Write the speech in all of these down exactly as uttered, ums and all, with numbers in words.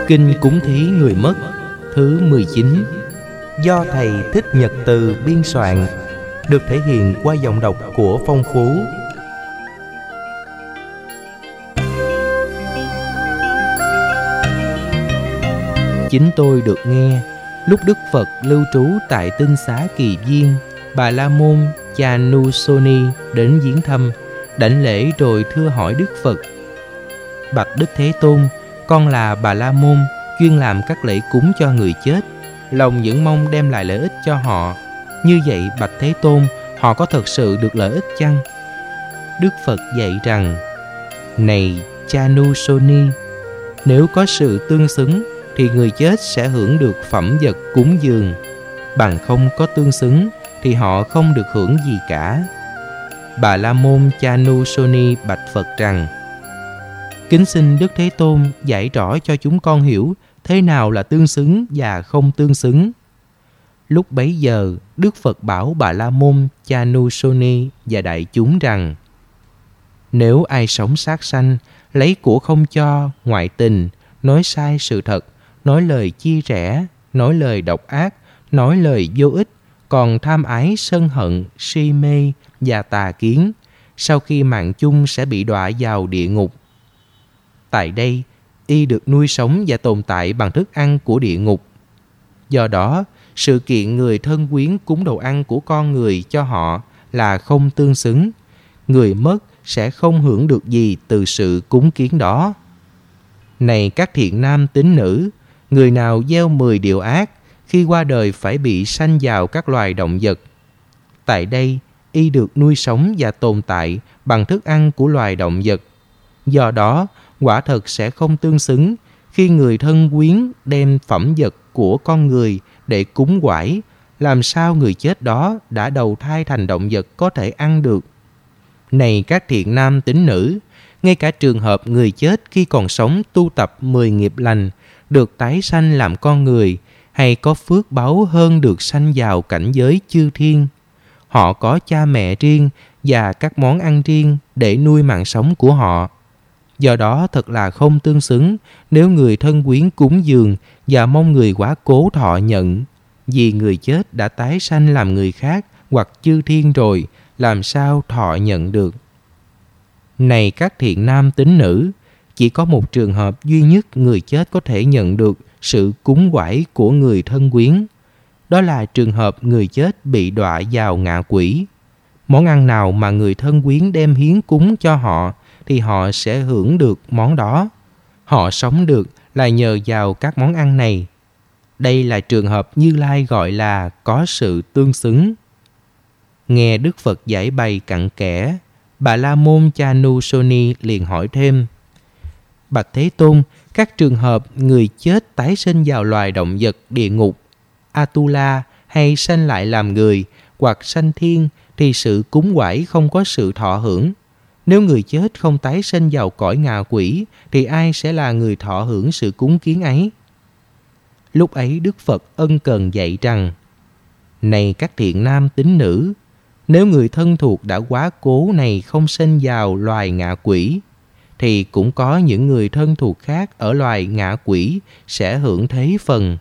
Kinh cúng thí người mất thứ mười chín, do thầy Thích Nhật Từ biên soạn, được thể hiện qua giọng đọc của Phong Phú. Chính tôi được nghe lúc Đức Phật lưu trú tại Tinh Xá Kỳ Viên, Bà La Môn Chanusoni đến viếng thăm, đảnh lễ rồi thưa hỏi Đức Phật: Bạch Đức Thế Tôn, con là Bà La Môn, chuyên làm các lễ cúng cho người chết, lòng những mong đem lại lợi ích cho họ. Như vậy bạch Thế Tôn, họ có thật sự được lợi ích chăng? Đức Phật dạy rằng: Này Chanusoni, nếu có sự tương xứng thì người chết sẽ hưởng được phẩm vật cúng dường, bằng không có tương xứng thì họ không được hưởng gì cả. Bà La Môn Chanusoni bạch Phật rằng: Kính xin Đức Thế Tôn giải rõ cho chúng con hiểu thế nào là tương xứng và không tương xứng. Lúc bấy giờ, Đức Phật bảo Bà La Môn Chanusoni và đại chúng rằng: Nếu ai sống sát sanh, lấy của không cho, ngoại tình, nói sai sự thật, nói lời chia rẽ, nói lời độc ác, nói lời vô ích, còn tham ái sân hận, si mê và tà kiến, sau khi mạng chung sẽ bị đọa vào địa ngục. Tại đây, y được nuôi sống và tồn tại bằng thức ăn của địa ngục. Do đó, sự kiện người thân quyến cúng đồ ăn của con người cho họ là không tương xứng. Người mất sẽ không hưởng được gì từ sự cúng kiến đó. Này các thiện nam tín nữ, người nào gieo mười điều ác, khi qua đời phải bị sanh vào các loài động vật. Tại đây, y được nuôi sống và tồn tại bằng thức ăn của loài động vật. Do đó, quả thật sẽ không tương xứng khi người thân quyến đem phẩm vật của con người để cúng quải, làm sao người chết đó đã đầu thai thành động vật có thể ăn được. Này các thiện nam tín nữ, ngay cả trường hợp người chết khi còn sống tu tập mười nghiệp lành, được tái sanh làm con người, hay có phước báu hơn được sanh vào cảnh giới chư thiên. Họ có cha mẹ riêng và các món ăn riêng để nuôi mạng sống của họ. Do đó thật là không tương xứng nếu người thân quyến cúng dường và mong người quá cố thọ nhận. Vì người chết đã tái sanh làm người khác hoặc chư thiên rồi, làm sao thọ nhận được. Này các thiện nam tín nữ, chỉ có một trường hợp duy nhất người chết có thể nhận được sự cúng quải của người thân quyến. Đó là trường hợp người chết bị đọa vào ngạ quỷ. Món ăn nào mà người thân quyến đem hiến cúng cho họ thì họ sẽ hưởng được món đó. Họ sống được là nhờ vào các món ăn này. Đây là trường hợp Như Lai gọi là có sự tương xứng. Nghe Đức Phật giải bày cặn kẽ, Bà La Môn Chanusoni liền hỏi thêm: Bạch Thế Tôn, các trường hợp người chết tái sinh vào loài động vật địa ngục, Atula, hay sanh lại làm người hoặc sanh thiên thì sự cúng quải không có sự thọ hưởng. Nếu người chết không tái sinh vào cõi ngạ quỷ thì ai sẽ là người thọ hưởng sự cúng kiến ấy? Lúc ấy Đức Phật ân cần dạy rằng: Này các thiện nam tín nữ, nếu người thân thuộc đã quá cố này không sinh vào loài ngạ quỷ, thì cũng có những người thân thuộc khác ở loài ngạ quỷ sẽ hưởng thế phần.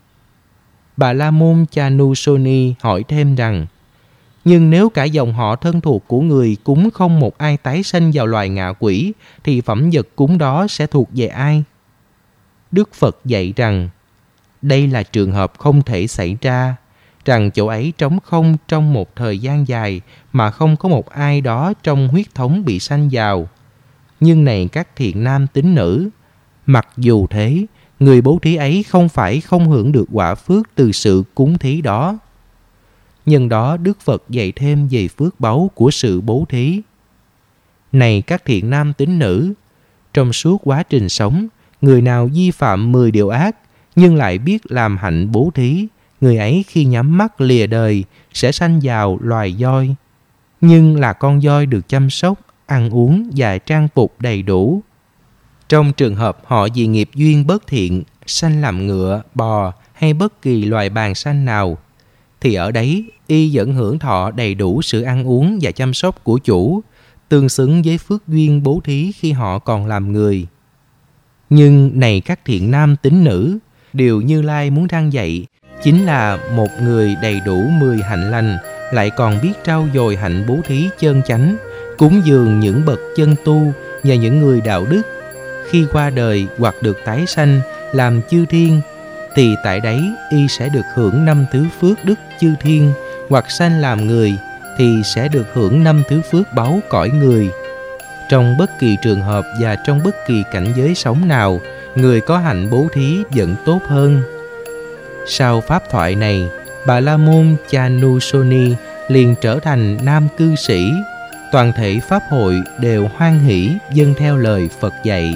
Bà La Môn Chanusoni hỏi thêm rằng: Nhưng nếu cả dòng họ thân thuộc của người cúng không một ai tái sanh vào loài ngạ quỷ, thì phẩm vật cúng đó sẽ thuộc về ai? Đức Phật dạy rằng: Đây là trường hợp không thể xảy ra, rằng chỗ ấy trống không trong một thời gian dài mà không có một ai đó trong huyết thống bị sanh vào. Nhưng này các thiện nam tín nữ, mặc dù thế, người bố thí ấy không phải không hưởng được quả phước từ sự cúng thí đó. Nhân đó Đức Phật dạy thêm về phước báu của sự bố thí. Này các thiện nam tín nữ, trong suốt quá trình sống, người nào vi phạm mười điều ác nhưng lại biết làm hạnh bố thí, người ấy khi nhắm mắt lìa đời sẽ sanh vào loài voi, nhưng là con voi được chăm sóc, ăn uống và trang phục đầy đủ. Trong trường hợp họ vì nghiệp duyên bất thiện sanh làm ngựa, bò hay bất kỳ loài bàng sanh nào, thì ở đấy y vẫn hưởng thọ đầy đủ sự ăn uống và chăm sóc của chủ, tương xứng với phước duyên bố thí khi họ còn làm người. Nhưng này các thiện nam tín nữ, điều Như Lai muốn răn dạy chính là một người đầy đủ mười hạnh lành, lại còn biết trau dồi hạnh bố thí chân chánh, cúng dường những bậc chân tu và những người đạo đức. Khi qua đời hoặc được tái sanh làm chư thiên, thì tại đấy y sẽ được hưởng năm thứ phước đức chư thiên, hoặc sanh làm người thì sẽ được hưởng năm thứ phước báu cõi người. Trong bất kỳ trường hợp và trong bất kỳ cảnh giới sống nào, người có hạnh bố thí vẫn tốt hơn. Sau pháp thoại này, Bà La Môn Chanusoni liền trở thành nam cư sĩ. Toàn thể pháp hội đều hoan hỷ vâng theo lời Phật dạy.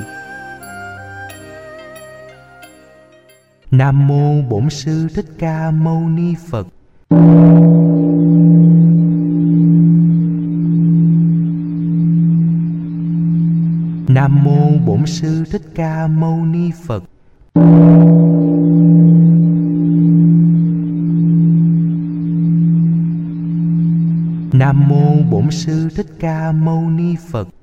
Nam mô Bổn Sư Thích Ca Mâu Ni Phật. Nam mô Bổn Sư Thích Ca Mâu Ni Phật. Nam mô Bổn Sư Thích Ca Mâu Ni Phật.